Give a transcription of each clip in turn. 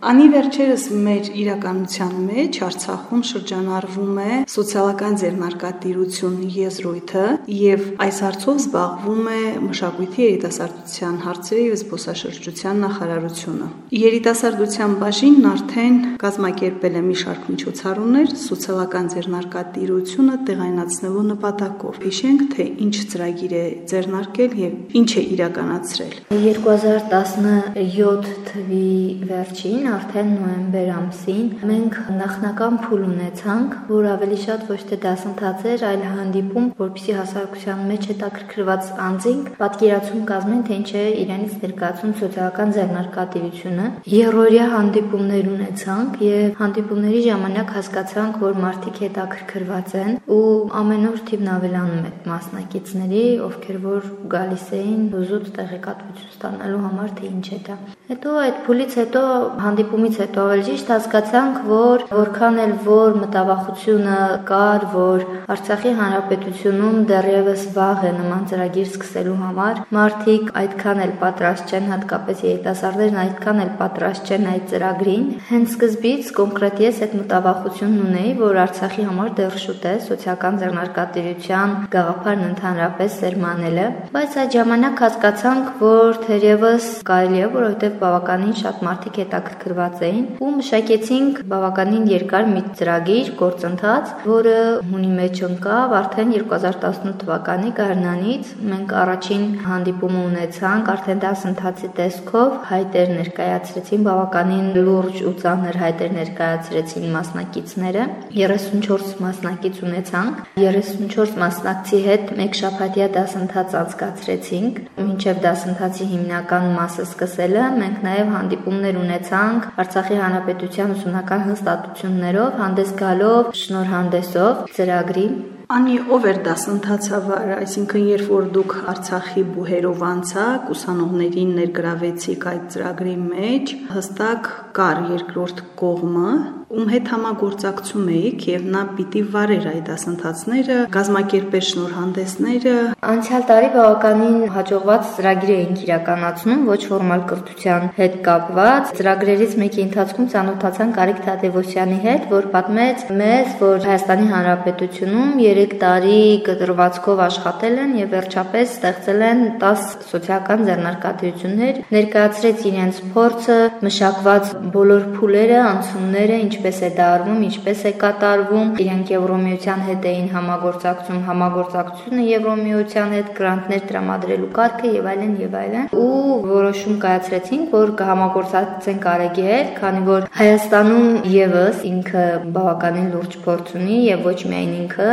Անի վերջերս մեր իրականության մեջ Արցախում շրջանառվում է սոցիալական ձեռնարկատիրություն եզրույթը եւ այս հարցով զբաղվում է Մշակույթի երիտասարդության հարցերի եւ զբոսաշրջության նախարարությունը։ Երիտասարդության բաժինն արդեն կազմակերպել է մի շարք միջոցառումներ սոցիալական ձեռնարկատիրությունը տեղայնացնելու նպատակով։ Հիշենք, թե ինչ ծրագիր է ձեռնարկել եւ ինչ է իրականացրել։ 2017 թվականի վերջին արդեն նոյեմբեր ամսին մենք նախնական փուլ ունեցանք, որ ավելի շատ ոչ թե դասընթաց էր, այլ հանդիպում, որպեսզի հասարակության մեջ հետաքրքրված անձինք պատկերացում կազմեն, թե ինչ է իրենից ներկայացնում սոցիալական ձեռնարկատիրությունը։ Երրորդյա հանդիպումներ ունեցանք եւ հանդիպումների ժամանակ հասկացանք, որ մարդիկ հետաքրքրված են ու ամեն օր թիվն ավելանում է մասնակիցների, ովքեր որ գալիս էին զուտ տեղեկատվություն ստանալու համար, թե ինչ է դա։ Հետո այդ փուլից հետո հանդիպումից հետո ավելի ճիշտ հասկացանք, որ որքան էլ որ մտավախությունը կար, որ Արցախի Հանրապետությունում դեռևս վաղ է նման ծրագիր սկսելու համար, մարդիկ այդքան էլ պատրաստ չեն, հատկապես երիտասարդներն այդքան էլ պատրաստ չեն այդ ծրագրին։ Հենց սկզբից կոնկրետ ես այդ մտավախությունն ունեի, որ Արցախի համար դեռ շուտ է սոցիալական ձեռնարկատիրության գաղափարն ընդհանրապես սերմանելը, բայց այդ ժամանակ հասկացանք, որ թերևս կարելի է, որովհետև բավականին շատ մարդիկ հետաքրքրված էին ու մշակեցինք բավականին երկար մի ծրագիր, գործընթաց, որը հունի մեջ ընկավ արդեն 2018 թվականի գարնանից։ Մենք առաջին հանդիպումը ունեցանք, արդեն դասընթացի տեսքով հայտեր ներկայացրեցին, բավականին լուրջ ու ծանր հայտեր ներկայացրեցին մասնակիցները։ 34 մասնակից ունեցանք, 34 մասնակցի հետ մեկ շաբաթյա դասընթաց անցկացրեցինք։ Մինչև դասընթացի հիմնական մասը սկսելը մենք նաև հանդիպումներ ունեցանք Արցախի Հանրապետության ուսումնական հաստատություններով, հանդես գալով շնորհանդեսով ծրագրի։ Անի ով էր դասընթացավար, այսինքն երբ որ դուք Արցախի բուհերով անցաք, ուսանողներին ներգրավեցիք այդ ծրագրի մեջ, հստակ կար երկրորդ կողմը, ում հետ համագործակցում էիք եւ նա պիտի վարեր այդ դասընթացները, կազմակերպեր շնորհանդեսները։ Անցյալ տարի բավականին հաջողված ծրագիր էինք իրականացնում, ոչ ֆորմալ կրթության հետ կապված։ Ծրագրերից մեկի ընթացքում ծանոթացանք Արիկ Թադևոսյանի հետ, որ պատմեց մեզ, որ Հայաստանի Հանրապետությունում 3 տարի կտրվածքով աշխատել են եւ վերջապես ստեղծել են 10 սոցիալական ձեռնարկատիրություններ, ներկայացրեց իրենց փորձը, մշակված բոլոր փուլերը, անցումները, ինչպես է դա արվում, ինչպես է կատարվում։ Իրենք Եվրոմիության հետ էին համագործակցում, համագործակցությունը Եվրոմիության հետ, գրանտներ տրամադրելու կարգը եւ այլն եւ այլն։ Ու որոշում կայացրեցինք, որ կհամագործակցենք Արեգի հետ, քանի որ Հայաստանում եւս ինքը բավականին լուրջ փորձ ունի եւ ոչ միայն ինքը,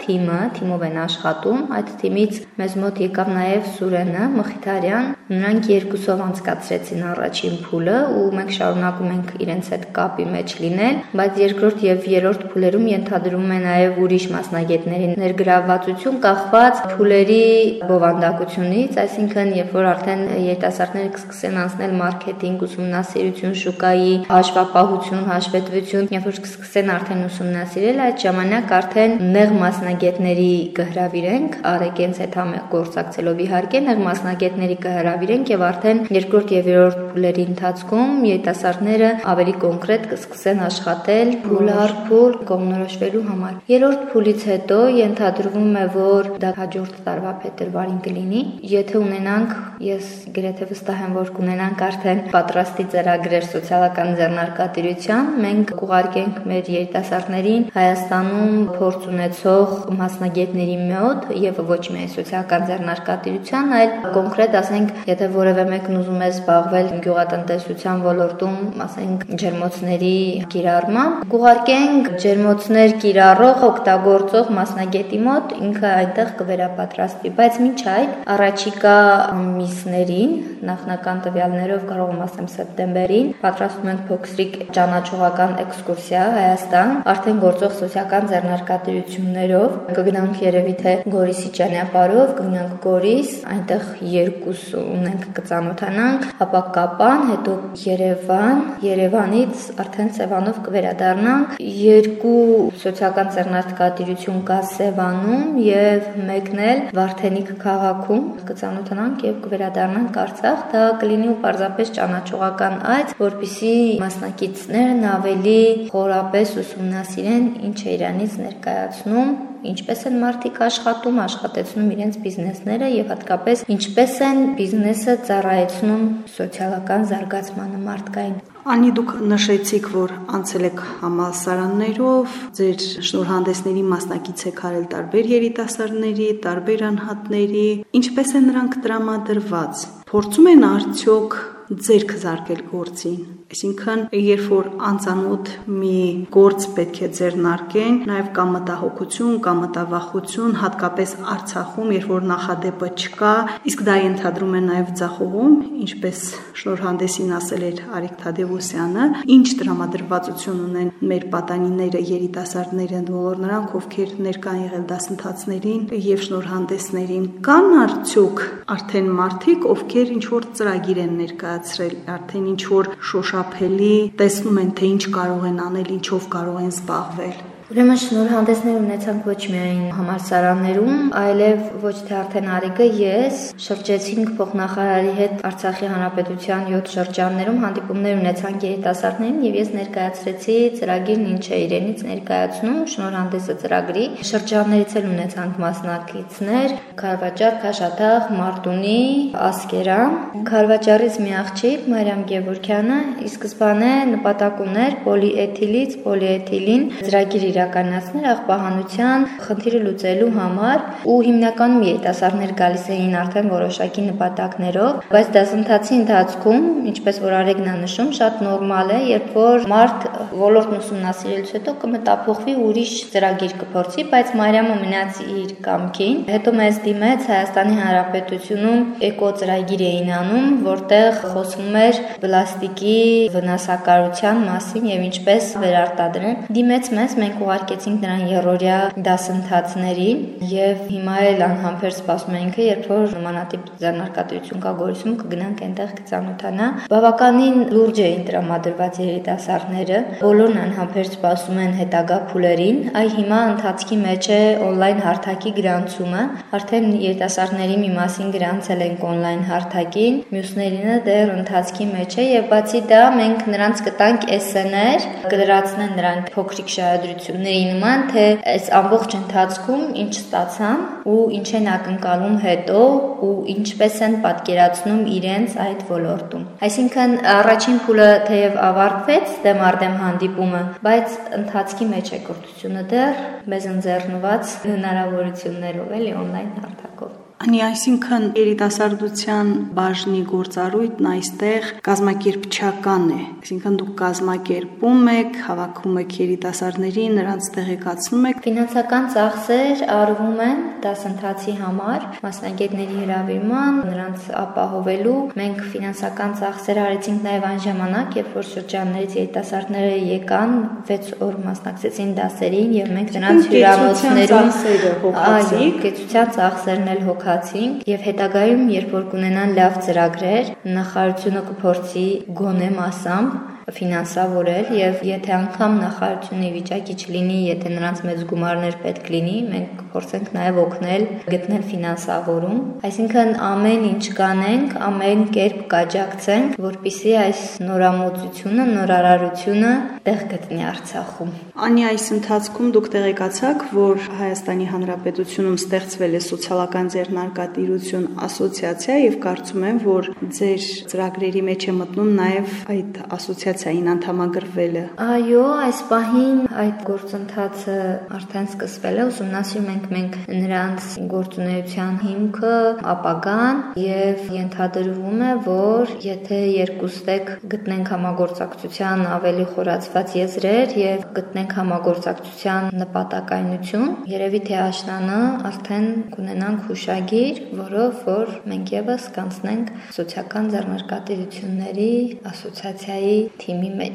թիմով են աշխատում։ Այդ թիմից մեզ մոտ եկավ նաեւ Սուրենը Մխիթարյան, նրանք երկուսով անցկացրեցին առաջին փուլը ու մենք շարունակում ենք իրենց հետ կապի մեջ լինել, բայց երկրորդ եւ երրորդ փուլերում ենթադրվում է նաեւ ուրիշ մասնագետների ներգրավվածություն կախված փուլերի բովանդակությունից, այսինքն երբ որ արդեն երիտասարդները կսկսեն անցնել մարքեթինգ, ուսումնասիրություն, շուկայի հաշվապահություն, հաշվետվություն, երբ որ կսկսեն արդեն ուսումնասիրել, այդ ժամանակ արդեն նեղ մասնագետների կհրավիրենք, Արեգենց հետ համագործակցելով իհարկե նեղ մասնագետների կհրավիրենք եւ արդեն երկրորդ եւ երրորդ փուլերի ընթացքում երիտասարդները ավելի կոնկրետ կսկսեն աշխատել փուլ առ փուլ կողմնորոշվելու համար։ Երրորդ փուլից հետո ենթադրվում է, որ դա հաջորդ տարվա փետրվարին կլինի։ Եթե ունենանք, ես գրեթե վստահ եմ, որ կունենանք արդեն պատրաստի ծրագրեր սոցիալական ձեռնարկատիրության, մենք կուղարկենք մեր երիտասարդներին Հայաստանում փորձ ունեցող մասնագետների մոտ եւ ոչ միայն սոցիալական ձեռնարկատիրության, այլ կոնկրետ ասենք, եթե որևէ մեկն ուզում է զբաղվել գյուղատնտեսության ոլորտում, ասենք ջերմոցների կիրառմամբ, կուղարկենք ջերմոցներ կիրառող, օգտագործող մասնագետի մոտ, ինքը այնտեղ կվերապատրաստվի, բայց մինչ այդ առաջիկա ամիսներին, նախնական տվյալներով կարող եմ ասեմ սեպտեմբերին, պատրաստում ենք փոքրիկ ճանաչողական էքսկուրսիա Հայաստան, արդեն գործող սոցիալական ձեռնարկատիրություններով, կգնանք երևի թե Գորիսի ճանապարհով, կգնանք Գորիս, այնտեղ երկուս ունենք կծանոթանանք, ապա Կապան, հետո Երևան, Երևանից արդեն Սևանով կվերադառնանք։ Երկու սոցիալական ձեռնարկատիրություն կա Սևանում եւ մեկն էլ Վարդենիկ քաղաքում։ Կծանոթանանք եւ կվերադառնանք Արցախ։ Դա կլինի ու պարզապես ճանաչողական այց, որպեսզի մասնակիցներն ավելի խորապես ուսումնասիրեն ինչ է Իրանից ներկայացնում, ինչպես են մարդիկ աշխատեցնում իրենց բիզնեսները եւ հատկապես ինչպես են բիզնեսը ծառայեցնում սոցիալական զարգացմանը մարդկային։ Անի, դուք նշեցիք, որ անցել եք համալսարաններով, ձեր շնորհանդեսների մասնակից եք արել տարբեր երիտասարդների, տարբեր անհատների, ինչպես են նրանք տրամադրված, փորձում են արդյոք ձերք զարկել գործին, այսինքն երբ որ անծանոթ մի գործ պետք է ձեռնարկեն, նաև կա մտահոգություն, կա մտավախություն, հատկապես Արցախում, երբ որ նախադեպը չկա, իսկ դա ենթադրում է նաև ձախողում, ինչպես շնորհանդեսին ասել էր Արիկ Թադևոսյանը, ինչ տրամադրվածություն ունեն մեր պատանիները, երիտասարդները, բոլոր նրանք, ովքեր ներկա են եղել դասընթացներին եւ շնորհանդեսներին, կան արդյոք արդեն մարդիկ, ովքեր ինչ որ ծրագիր են ներկայացրել, արդեն ինչ որ շոշափելի տեսնում են, թե ինչ կարող են անել, ինչով կարող են զբաղվել։ Ուրեմն շնորհանդեսներ ունեցանք ոչ միայն համալսարաններում, այլև ոչ թե արդեն Արիկը, ես շրջեցինք փոխնախարարի հետ Արցախի Հանրապետության 7 շրջաններում, հանդիպումներ ունեցանք երիտասարդներին եւ ես ներկայացրեցի ծրագիրն ինչ է իրենից ներկայացնում, շնորհանդեսը ծրագրի։ Շրջաններից էլ ունեցանք մասնակիցներ՝ Քարվաճար, Քաշաթաղ, Մարտունի, Ասկերան։ Քարվաճարից մի աղջիկ Մարիամ Գևորգյանը ի սկզբանե նպատակ ուներ պոլիէթիլից պոլիէթիլին ծրագիր իրականացնել աղբահանության խնդիրը լուծելու համար ու հիմնականում երիտասարդներ գալիս էին արդեն որոշակի նպատակներով, բայց դասընթացի ընթացքում, ինչպես որ Արեգն է նշում, շատ նորմալ է, երբ որ մարդ ոլորտն ուսումնասիրելուց հետո կմտափոխվի ուրիշ ծրագիր կփորձի, բայց Մարիամը մնաց իր կամքին։ Հետո մեզ դիմեց Հայաստանի Հանրապետությունում էկո ծրագիր էին անում, որտեղ խոսվում էր պլաստիկի վնասակարության մասին եւ ինչպես վերարտադրել։ Դիմեց մեզ, մենք ուղարկեցինք նրան երրորդյա դասընթացներին եւ հիմա էլ անհամբեր սպասում ենք, երբ որ նմանատիպ ձեռնարկատիրություն կա Գորիսում, կգնանք այնտեղ կծանոթանա։ Բավականին լուրջ էին տրամադրված երիտասարդները, բոլորն անհամբեր սպասում են հետագա փուլերին։ Այ հիմա ընթացքի մեջ է on-line հարթակի գրանցումը, արդեն երիտասարդների մի մասին գրանցել ենք on-line հարթակին, մյուսներինը դեռ ընթացքի մեջ է եւ բացի դա մենք նրանց կտանք SN-եր, կլրացնեն նրանք փոքրիկ շահադրությունների նման, թե այս ամբողջ ընթացքում ինչ ստացան ու ինչ են ակնկալում հետո ու ինչպես են պատկերացնում իրենց այդ ոլորտում։ Այսինքն առաջին փուլը թեև ավարտվեց դեմարդեմ հանդիպումը, բայց ընթացքի մեջ է կրթությունը դեռ մեզ ընձեռնված հնարավորություններով էլի on-line հարթակով։ Անի, այսինքն երիտասարդության բաժնի գործառույթն այստեղ կազմակերպչական է, այսինքն դուք կազմակերպում եք, հավաքում եք երիտասարդներին, նրանց տեղեկացնում եք։ Ֆինանսական ծախսեր արվում են դասընթացի համար, մասնագետների հրավիրման, նրանց ապահովելու։ Մենք ֆինանսական ծախսեր արեցինք նաև այն ժամանակ, երբ որ շրջաններից երիտասարդները եկան, 6 օր մասնակցեցին դասերին եւ մենք նրանց հյուրանոցներում կեցության ծախսերն էլ հոգացինք եւ հետագայում, երբ որ կունենան լավ ծրագրեր, նախարարությունը կփորձի գոնե մասամբ ֆինանսավորել եւ եթե անգամ նախարարությունը վիճակի չլինի, եթե նրանց մեծ գումարներ պետք լինի, մենք կփորձենք նաեւ օգնել գտնել ֆինանսավորում, այսինքն ամեն ինչ կանենք, ամեն կերպ կաջակցենք, որպեսզի այս նորամուծությունը, նորարարությունը տեղ գտնի Արցախում։ Անի, այս ընթացքում դուք տեղեկացաք, որ Հայաստանի Հանրապետությունում ստեղծվել է սոցիալական ձեռնարկատիրություն ասոցիացիա եւ կարծում եմ, որ ձեր ծրագրերի մեջ է մտնում նաեւ այդ ասոցիացիային անդամագրվելը։ Այո, այս պահին այդ գործընթացը արդեն սկսվել է, ուսումնասիրում ենք մենք նրանց գործունեության հիմքը, ապագան եւ ենթադրվում է, որ եթե երկուստեք գտնենք համագործակցության ավելի խորացված եզրեր եւ գտնենք համագործակցության նպատակայնություն, երևի թե աշնանը արդեն կունենանք հուշագիր, որով որ մենք եւս կանցնենք սոցիալական ձեռնարկատիրությունների ասոցիացիայի թիմի մեջ։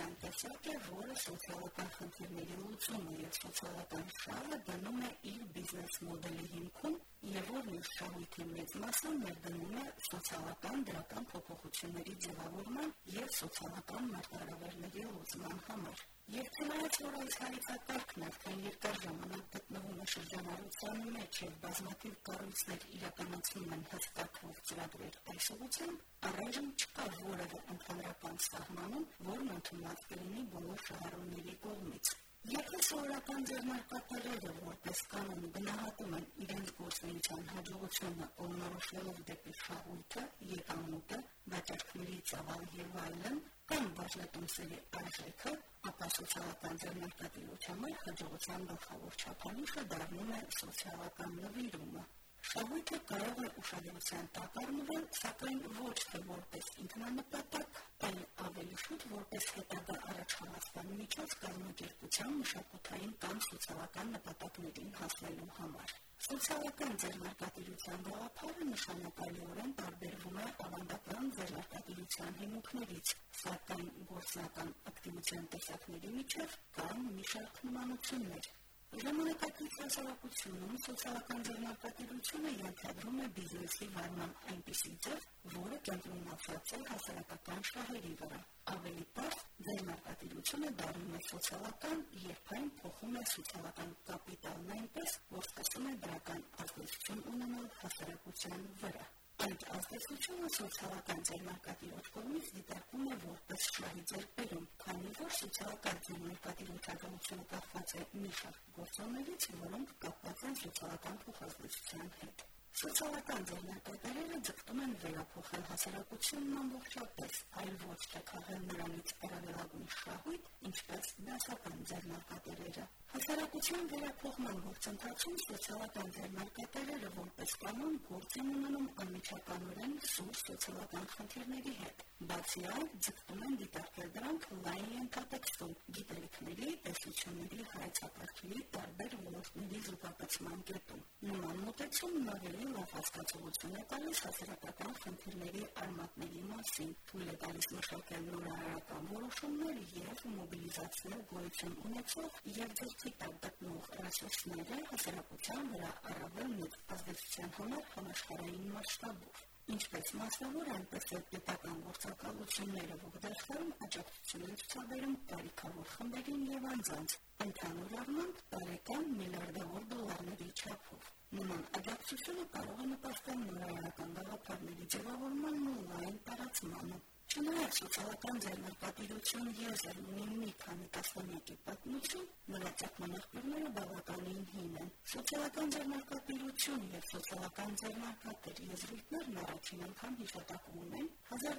այն տեսակ է, որը սոցիալական խնդիրների լուծումը եւ սոցիալական շահը դնում է իր բիզնես մոդելի հիմքում եւ որն իր շահույթի մեծ մասը ներդնում է սոցիալական դրական փոփոխությունների ձևավորման եւ սոցիալական մարտահրավերների լուծման համար։ Եվ չնայած որ այս հայեցակարգն արդեն երկար ժամանակ գտնվում է շրջանառության մեջ եւ բազմաթիվ կառույցներ իրականացնում են հստակվող ծրագրեր այս ուղղությամբ, առայժմ չկա որևէ ընդհանրական սահմանում, որն ընդունված կլինի բոլոր շահառուների կողմից։ Եթե սովորական ձեռնարկատերերը որպես կանոն գնահատում են իրենց գործունեության հաջողությունը կողմնորոշվելով դեպի շահույթը, եկամուտը, վաճառքների ծավալը եւ այլն, կամ բաժնետումների արժեքը, ապա սոցիալական ձեռնարկատիրության համար հաջողության գլխավոր չափանիշը դառնում է սոցիալական նվիրումը։ Շահույթը կարող է ուշադրության տակ առնվել, սակայն ոչ թե որպես ինքնանպատակ, այլ ավելի շուտ որպես հետագա առաջխաղացման միջոց կազմակերպության մշակութային կամ սոցիալական նպատակներին հասնելու համար։ Սոցիալական ձեռնարկատիրության գաղափարը նշանակալիորեն տարբերվում է ավանդական ձեռնարկատիրության հիմունքներից, սակայն գործնական ակտիվության տեսակների միջև կան մի շարք նմանություններ։ Ժամանակակից հասարակությունում սոցիալական ձեռնարկատիրությունը ենթադրում է բիզնեսի վարման այնպիսի ձև, որը կենտրոնացած է հասարակական շահերի վրա։ Ավելի պարզ, ձեռնարկատիրությունը դառնում է սոցիալական, երբ այն փոխում է սոցիալական կապիտալն այնպես, որ սկսում է դրական ազդեցություն ունենալ հասարակության վրա։ Այդ ազդեցությունը սոցիալական ձեռնարկատիրոջ կողմից դիտարկվում է որպես շահի ձեռքբերում, քանի որ սոցիալական ձեռնարկատիրությունը կախված է մի շարք գործոններից, որոնք կապված են սոցիալական փոխազդեցության հետ։ Սոցիալական ձեռնարկատերերը ձգտում են վերափոխել հասարակությունն ամբողջապես, այլ ոչ թե քաղել նրանից առավելագույն շահույթ, ինչպես դասական ձեռնարկատերերը։ Հասարակության վերափոխման գործընթացում սոցիալական ձեռնարկատերերը որպես կանոն գործ են ունենում անմիջականորեն սուր սոցիալական խնդիրների հետ։ Բացի այդ, ձգտում են դիտարկել դրանք լայն ենթատեքստում, գիտելիքների, տեսությունների, հայեցակարգերի տարբեր ոլորտների զուգակցման կետում։ Նման մոտեցումն ավելի լավ հասկացողություն է տալիս հասարակական խնդիրների արմատների մասին, թույլ է տալիս մշակել նորարարական որոշումներ եւ մոբիլիզացնել գոյություն ունեցող եւ ձեռքի տակ գտնող ռեսուրսները հասարակության վրա առավել մեծ ազդեցության համար համաշխարհային մասշտաբով։ Ինչպես մասնավոր, այնպես էլ պետական գործակալությունները ողջերթում աջակցություն են ցուցաբերում կարիքավոր խմբերին եւ անձանց, ընդհանուր առմամբ տարեկան միլիարդավոր դոլարների չափով։ Նման աջակցությունը կարող է նպաստել նորարարական գաղափարների ձևավորմանն ու լայն տարածմանը։ Չնայած սոցիալական ձեռնարկատիրություն եզր ունի մի քանի տասնամյակի պատմություն, նրա ծագմանախբյուրները բավականին հին են։ Սոցիալական ձեռնարկատիրություն եւ սոցիալական ձեռնարկատեր եզրույթներն առաջին անգամ հիշատակվում են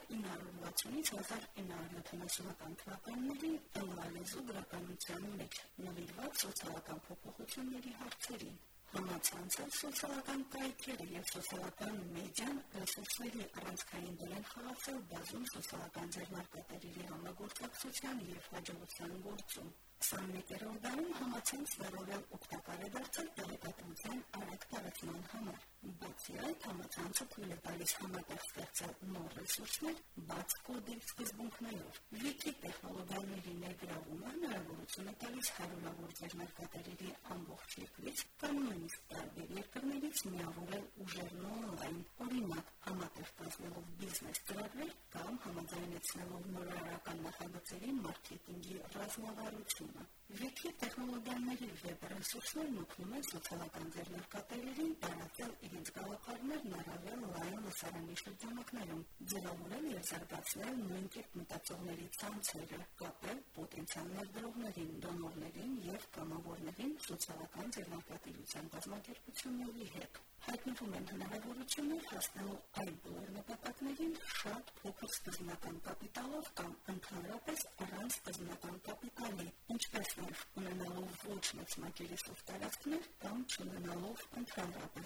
1960-ից 1970-ական թվականներին անգլալեզու գրականության մեջ, նվիրված սոցիալական փոփոխությունների հարցերին։ Համացանցը, սոցիալական կայքերը եւ սոցիալական մեդիան ռեսուրսների առանցքային դեր են խաղացել բազում սոցիալական ձեռնարկատերերի համագործակցության եւ հաջողության գործում։ 21-րդ դարում համացանցն առավել օգտակար է դարձել տեղեկատվության արագ տարածման համար։ Բացի այդ, համացանցը թույլ է տալիս համատեղ ստեղծել նոր ռեսուրսներ բաց կոդի սկզբունքներով։ Վիկի տեխնոլոգիաների ներգրավումը հնարավորություն է տալիս հարյուրավոր ձեռնարկատերերի ամբողջ երկրից կամ նույնիսկ տարբեր երկրներից միավորել ուժերն օնլայն, օրինակ համատեղ կազմելով բիզնես ծրագրեր կամ համաձայնեցնելով նորարարական նախագծերի մարքեթինգի ռազմավարությունը։ Վիկի տեխնոլոգիաների վեբ ռեսուրսներն օգնում են սոցիալական ձեռնարկատերերին տարածել իրենց գաղափարներն առավել լայն լսարանի շրջանակներում, ձևավորել եւ զարգացնել նույն կերպ մտածողների ցանցերը, կապել պոտենցիալ ներդրողներին, դոնորներին եւ կամավորներին սոցիալական ձեռնարկատիրության կազմակերպությունների հետ։ Հայտնվում են հնարավորություններ հասնելու այդ բոլոր նպատակներին շատ փոքր սկզբնական կապիտալով կամ ընդհանրապես առանց սկզբնական կապիտալի, ինչպես նաև ունենալով ոչ մեծ մակերեսով տարածքներ կամ չունենալով ընդհանրապես։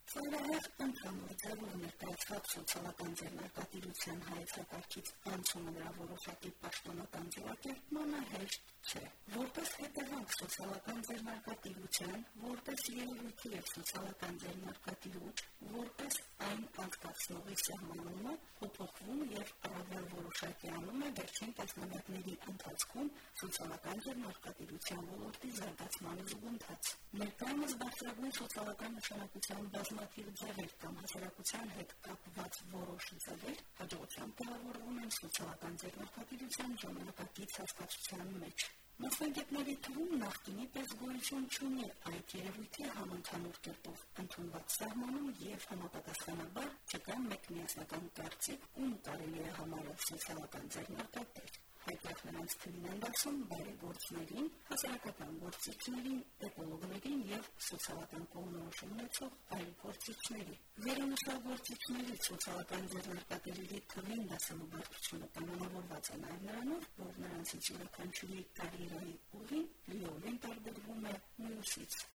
Ծայրահեղ ընդհանուր ձևով ներկայացված սոցիալական ձեռնարկատիրության հայեցակարգից անցումը դրա որոշակի պաշտոնական ձևակերպմանը հեշտ չէ։ Որպես հետևանք սոցիալական ձեռնարկատիրության, որպես երևույթի և սոցիալական ձեռնարկատիրուչ, որպես այն անցկացնողի սահմանումը, փոփոխվում և առավել որոշակիանում է վերջին տասնամյակների ընթացքում սոցիալական ձեռնարկատիրության ոլորտի զարգացման զուգընթաց։ Ներկայումս բարձրագույն սոցիալական նշանակության բազմաթիվ ձևեր կամ հասարակության հետ կապված որոշ ձևեր հաջողությամբ տեղավորվում են սոցիալական ձեռնարկատիրության ժամանակակից հասկացության մեջ։ Մասնագետների թվում նախկինի պես գոյություն չունի այդ երևույթի համընդհանուր կերպով ընդունված սահմանում և համապատասխանաբար չկա մեկ միասնական կարծիք, ում կարելի է համարել սոցիալական ձեռնարկատիր։ Հայտնах նրանց թվին են դասում բարեգործներին, հասարակական գործիչներին, էկոլոգներին և սոցիալական կողմնորոշում ունեցող այլ գործիչների։ Վերոնշյալ սոցիալական ձեռնարկատերերի թվին դասելու բարդությունը կանոնավորված է նաև նրանով, որ նրանցից յուրաքանչյուրի կարիերայի ուղին լիովին տարբերվում է մյուսից։